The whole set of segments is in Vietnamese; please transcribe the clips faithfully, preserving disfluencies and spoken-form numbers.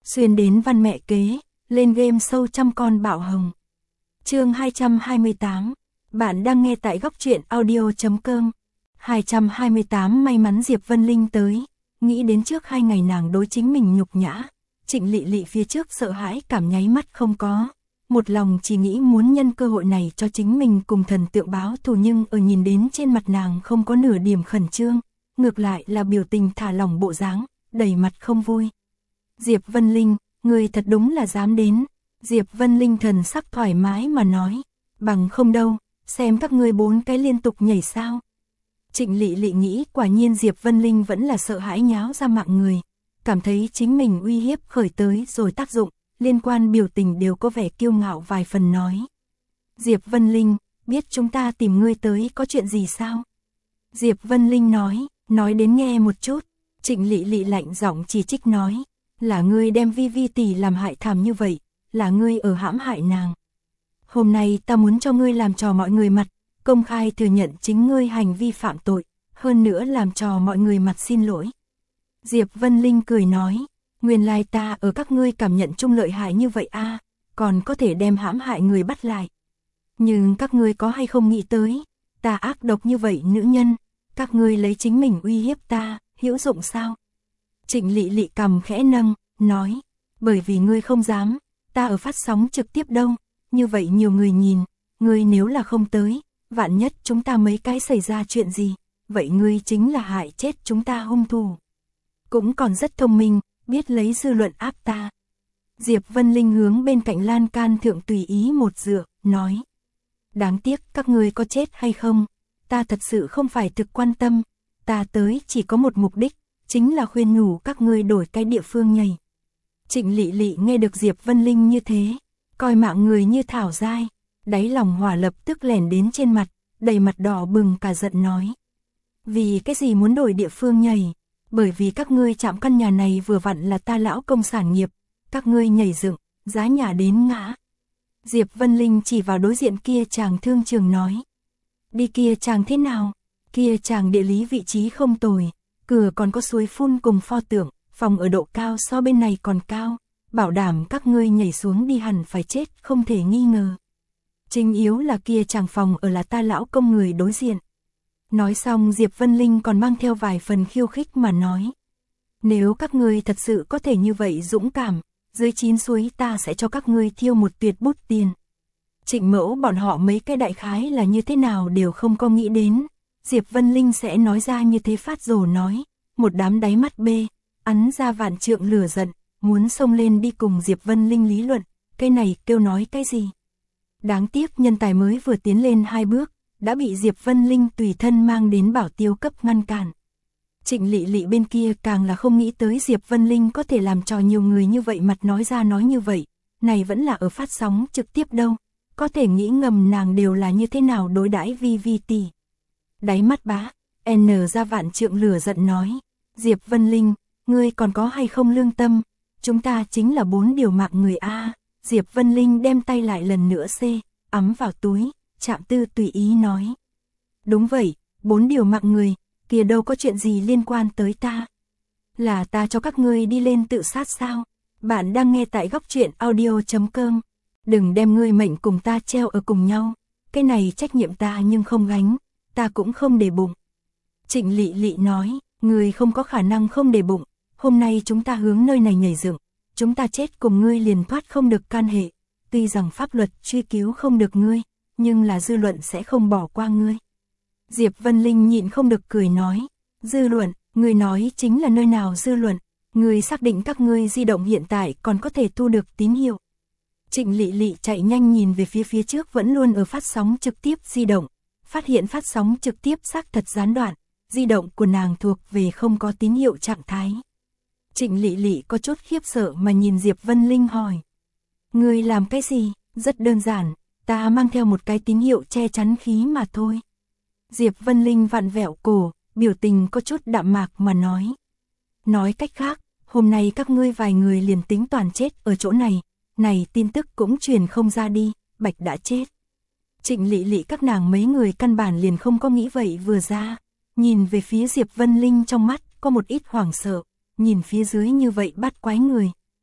Xuyên đến văn mẹ kế, lên game sâu trăm con bạo hồng. Chương hai trăm hai mươi tám. Bạn đang nghe tại góc truyện audio chấm com. hai trăm hai mươi tám may mắn Diệp Vân Linh tới, nghĩ đến trước hai ngày nàng đối chính mình nhục nhã, Trịnh Lị Lị phía trước sợ hãi cảm nháy mắt không có, một lòng chỉ nghĩ muốn nhân cơ hội này cho chính mình cùng thần tượng báo thù, nhưng ở nhìn đến trên mặt nàng không có nửa điểm khẩn trương, ngược lại là biểu tình thả lỏng bộ dáng, đầy mặt không vui. Diệp Vân Linh, người thật đúng là dám đến. Diệp Vân Linh thần sắc thoải mái mà nói, bằng không đâu, xem các ngươi bốn cái liên tục nhảy sao. Trịnh Lị Lị nghĩ quả nhiên Diệp Vân Linh vẫn là sợ hãi nháo ra mạng người, cảm thấy chính mình uy hiếp khởi tới rồi tác dụng, liên quan biểu tình đều có vẻ kiêu ngạo vài phần nói. Diệp Vân Linh, biết chúng ta tìm ngươi tới có chuyện gì sao? Diệp Vân Linh nói, nói đến nghe một chút. Trịnh Lị Lị lạnh giọng chỉ trích nói, là ngươi đem Vi Vi tỷ làm hại thảm như vậy, là ngươi ở hãm hại nàng. Hôm nay ta muốn cho ngươi làm trò mọi người mặt, công khai thừa nhận chính ngươi hành vi phạm tội, hơn nữa làm trò mọi người mặt xin lỗi. Diệp Vân Linh cười nói, nguyên lai ta ở các ngươi cảm nhận chung lợi hại như vậy a, còn có thể đem hãm hại người bắt lại. Nhưng các ngươi có hay không nghĩ tới, ta ác độc như vậy nữ nhân, các ngươi lấy chính mình uy hiếp ta, hữu dụng sao? Trịnh Lị Lị cầm khẽ nâng, nói, bởi vì ngươi không dám, ta ở phát sóng trực tiếp đâu, như vậy nhiều người nhìn, ngươi nếu là không tới, vạn nhất chúng ta mấy cái xảy ra chuyện gì, vậy ngươi chính là hại chết chúng ta hung thủ. Cũng còn rất thông minh, biết lấy dư luận áp ta. Diệp Vân Linh hướng bên cạnh lan can thượng tùy ý một dựa, nói, đáng tiếc các ngươi có chết hay không, ta thật sự không phải thực quan tâm, ta tới chỉ có một mục đích, chính là khuyên nhủ các ngươi đổi cái địa phương nhảy. Trịnh Lị Lị nghe được Diệp Vân Linh như thế, coi mạng người như thảo dai, đáy lòng hỏa lập tức lẻn đến trên mặt, đầy mặt đỏ bừng cả giận nói. Vì cái gì muốn đổi địa phương nhảy? Bởi vì các ngươi chạm căn nhà này vừa vặn là ta lão công sản nghiệp, các ngươi nhảy dựng, giá nhà đến ngã. Diệp Vân Linh chỉ vào đối diện kia chàng thương trường nói. Đi kia chàng thế nào? Kia chàng địa lý vị trí không tồi, cửa còn có suối phun cùng pho tượng, phòng ở độ cao so bên này còn cao, bảo đảm các ngươi nhảy xuống đi hẳn phải chết không thể nghi ngờ. Chính yếu là kia chàng phòng ở là ta lão công người đối diện. Nói xong Diệp Vân Linh còn mang theo vài phần khiêu khích mà nói. Nếu các ngươi thật sự có thể như vậy dũng cảm, dưới chín suối ta sẽ cho các ngươi thiêu một tuyệt bút tiền. Trịnh Mẫu bọn họ mấy cái đại khái là như thế nào đều không có nghĩ đến. Diệp Vân Linh sẽ nói ra như thế phát rồ nói, một đám đáy mắt bê, ắn ra vạn trượng lửa giận, muốn xông lên đi cùng Diệp Vân Linh lý luận, cái này kêu nói cái gì. Đáng tiếc nhân tài mới vừa tiến lên hai bước, đã bị Diệp Vân Linh tùy thân mang đến bảo tiêu cấp ngăn cản. Trịnh Lị Lị bên kia càng là không nghĩ tới Diệp Vân Linh có thể làm cho nhiều người như vậy mặt nói ra nói như vậy, này vẫn là ở phát sóng trực tiếp đâu, có thể nghĩ ngầm nàng đều là như thế nào đối đãi Vi Vi tỷ. Đáy mắt bá, N ra vạn trượng lửa giận nói, Diệp Vân Linh, ngươi còn có hay không lương tâm, chúng ta chính là bốn điều mạng người a. Diệp Vân Linh đem tay lại lần nữa xê, ấm vào túi, chạm tư tùy ý nói. Đúng vậy, bốn điều mạng người, kia đâu có chuyện gì liên quan tới ta. Là ta cho các ngươi đi lên tự sát sao? Bạn đang nghe tại góc truyện audio chấm com. Đừng đem ngươi mệnh cùng ta treo ở cùng nhau, cái này trách nhiệm ta nhưng không gánh, ta cũng không để bụng. Trịnh Lị Lị nói, ngươi không có khả năng không để bụng, hôm nay chúng ta hướng nơi này nhảy dựng, chúng ta chết cùng ngươi liền thoát không được can hệ, tuy rằng pháp luật truy cứu không được ngươi, nhưng là dư luận sẽ không bỏ qua ngươi. Diệp Vân Linh nhịn không được cười nói, dư luận, ngươi nói chính là nơi nào dư luận, ngươi xác định các ngươi di động hiện tại còn có thể thu được tín hiệu. Trịnh Lị Lị chạy nhanh nhìn về phía phía trước vẫn luôn ở phát sóng trực tiếp di động, phát hiện phát sóng trực tiếp xác thật gián đoạn, di động của nàng thuộc về không có tín hiệu trạng thái. Trịnh Lị Lị có chút khiếp sợ mà nhìn Diệp Vân Linh hỏi. Ngươi làm cái gì? Rất đơn giản, ta mang theo một cái tín hiệu che chắn khí mà thôi. Diệp Vân Linh vặn vẹo cổ, biểu tình có chút đạm mạc mà nói. Nói cách khác, hôm nay các ngươi vài người liền tính toàn chết ở chỗ này, này tin tức cũng truyền không ra đi, Bạch đã chết. Trịnh Lị Lị các nàng mấy người căn bản liền không có nghĩ vậy vừa ra, nhìn về phía Diệp Vân Linh trong mắt có một ít hoảng sợ, nhìn phía dưới như vậy bắt quái người,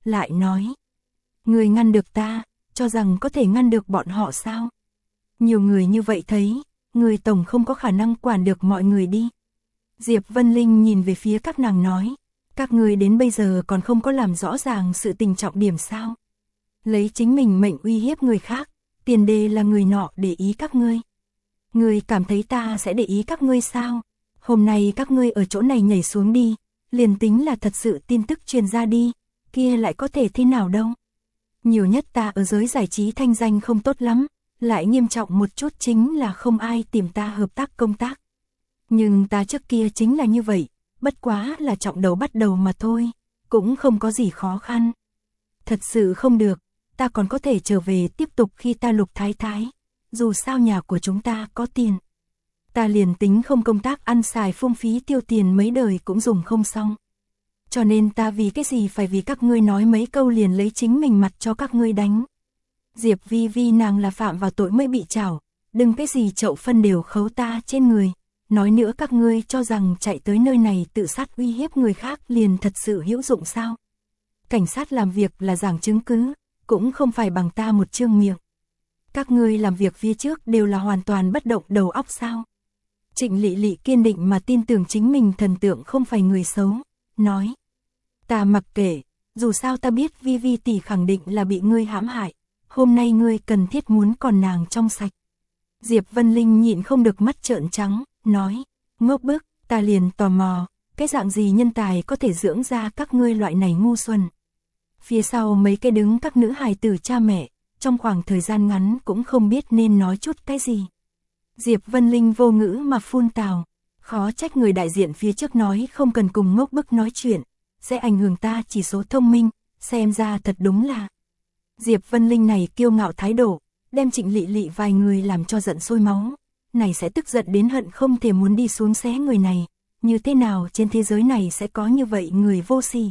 lại nói. Người ngăn được ta, cho rằng có thể ngăn được bọn họ sao? Nhiều người như vậy thấy, người tổng không có khả năng quản được mọi người đi. Diệp Vân Linh nhìn về phía các nàng nói, các người đến bây giờ còn không có làm rõ ràng sự tình trọng điểm sao? Lấy chính mình mệnh uy hiếp người khác, tiền đề là người nọ để ý các ngươi. Người cảm thấy ta sẽ để ý các ngươi sao? Hôm nay các ngươi ở chỗ này nhảy xuống đi, liền tính là thật sự tin tức truyền ra đi, kia lại có thể thế nào đâu. Nhiều nhất ta ở giới giải trí thanh danh không tốt lắm, lại nghiêm trọng một chút chính là không ai tìm ta hợp tác công tác. Nhưng ta trước kia chính là như vậy, bất quá là trọng đầu bắt đầu mà thôi, cũng không có gì khó khăn. Thật sự không được, ta còn có thể trở về tiếp tục khi ta Lục Thái Thái, dù sao nhà của chúng ta có tiền. Ta liền tính không công tác ăn xài phung phí tiêu tiền mấy đời cũng dùng không xong. Cho nên ta vì cái gì phải vì các ngươi nói mấy câu liền lấy chính mình mặt cho các ngươi đánh. Diệp Vi Vi nàng là phạm vào tội mới bị trảo, đừng cái gì chậu phân đều khấu ta trên người. Nói nữa các ngươi cho rằng chạy tới nơi này tự sát uy hiếp người khác liền thật sự hữu dụng sao? Cảnh sát làm việc là giảng chứng cứ, cũng không phải bằng ta một chương miệng. Các ngươi làm việc phía trước đều là hoàn toàn bất động đầu óc sao? Trịnh Lị Lị kiên định mà tin tưởng chính mình thần tượng không phải người xấu, nói. Ta mặc kệ, dù sao ta biết Vi Vi tỷ khẳng định là bị ngươi hãm hại, hôm nay ngươi cần thiết muốn còn nàng trong sạch. Diệp Vân Linh nhịn không được mắt trợn trắng, nói, ngốc bức, ta liền tò mò, cái dạng gì nhân tài có thể dưỡng ra các ngươi loại này ngu xuẩn. Phía sau mấy cái đứng các nữ hài tử cha mẹ, trong khoảng thời gian ngắn cũng không biết nên nói chút cái gì. Diệp Vân Linh vô ngữ mà phun tào, khó trách người đại diện phía trước nói không cần cùng ngốc bức nói chuyện, sẽ ảnh hưởng ta chỉ số thông minh, xem ra thật đúng là. Diệp Vân Linh này kiêu ngạo thái độ, đem Trịnh Lị Lị vài người làm cho giận sôi máu, này sẽ tức giận đến hận không thể muốn đi xuống xé người này, như thế nào trên thế giới này sẽ có như vậy người vô sỉ.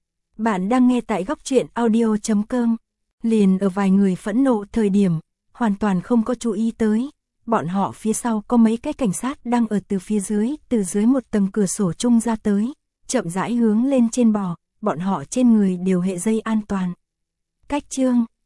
Bạn đang nghe tại góc truyện audio chấm com, liền ở vài người phẫn nộ thời điểm, hoàn toàn không có chú ý tới, bọn họ phía sau có mấy cái cảnh sát đang ở từ phía dưới, từ dưới một tầng cửa sổ chung ra tới, chậm rãi hướng lên trên bò, bọn họ trên người đều hệ dây an toàn. Cách chương